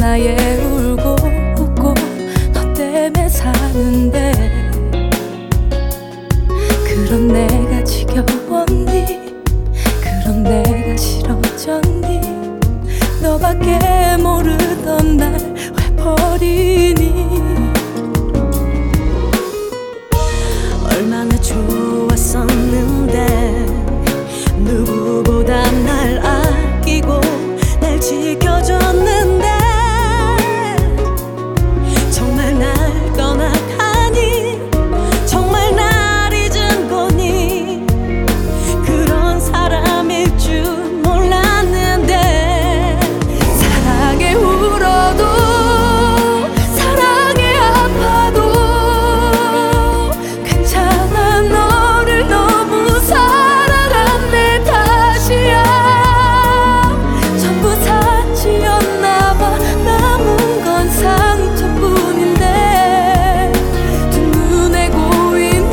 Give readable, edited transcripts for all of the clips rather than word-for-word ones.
나의 울고 웃고 너 때문에 사는데 그런 내가 지겨웠니? 그런 내가 싫어졌니? 너밖에 모르던 날 왜 버리니? 얼마나 좋았었는데 누구보다 날 아끼고 날 지켜줬는데 정말 날 떠나가니? 정말 날 잊은 거니? 그런 사람일 줄 몰랐는데 사랑에 울어도 사랑에 아파도 괜찮아. 너를 너무 사랑한 내 탓이야. 전부 사치였나 봐. 남은 건 상처뿐인데 뒷눈에 고인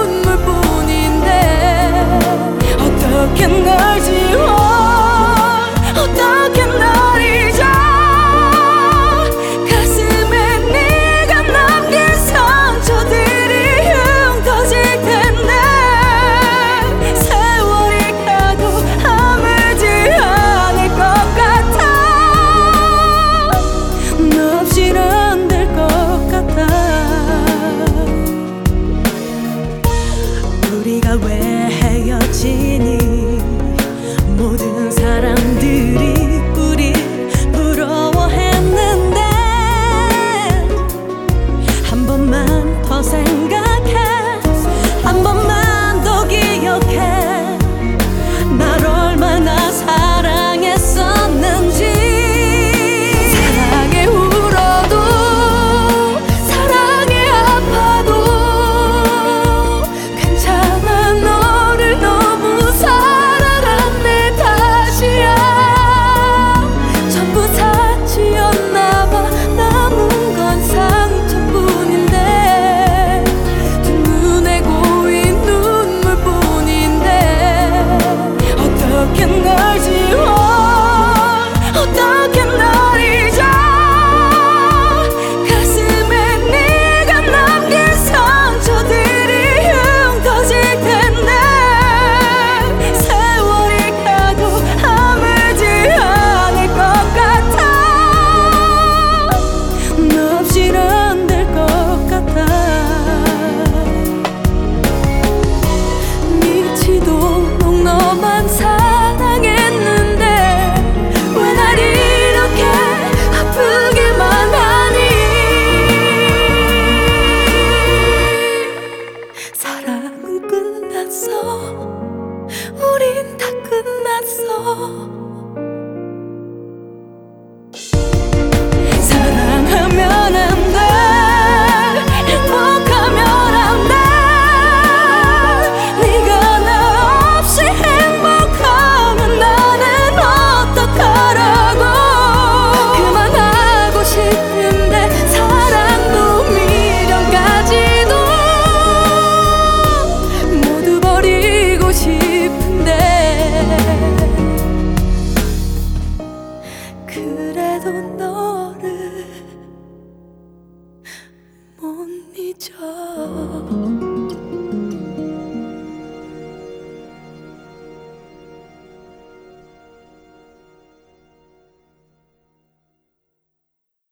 눈물뿐인데 어떻게 널 지워? 어떻게 널 잊어? 가슴에 네가 남긴 상처들이 흉터질 텐데 세월이 가도 아물지 않을 것 같아. 너 없이는 안 될 것 같아. 우리가 왜 헤어지니? 모든 사람들이 우리 부러워했는데 한 번만 더 생각해. 한 번만 더 기억해. 날 얼마나 사랑했었는지. 사랑에 울어도 사랑에 아파도 괜찮아. 너를 너무 사랑한 내 탓이야. 전부 사치였나 봐. 남은 건 상처뿐인데 뒷눈에 고인 눈물뿐인데 어떻게 널 지워? 어떻게 널 잊어? 가슴에 네가 남긴 상처들이 흉터질 텐데 세월이 가도 아물지 않을 것 같아. 너 없이는 안 될 것 같아. 미치도록 너만 사랑했는데 왜 날 이렇게 아프게만 하니? 사랑은 끝났어. 우린 다 끝났어. 사랑하면 안 돼. 행복하면 안 돼. 네가 나 없이 행복하면 나는 어떡하라고. 그만하고 싶은데 사랑도 미련까지도 모두 버리고 싶은데 그래도 너를 못 잊어.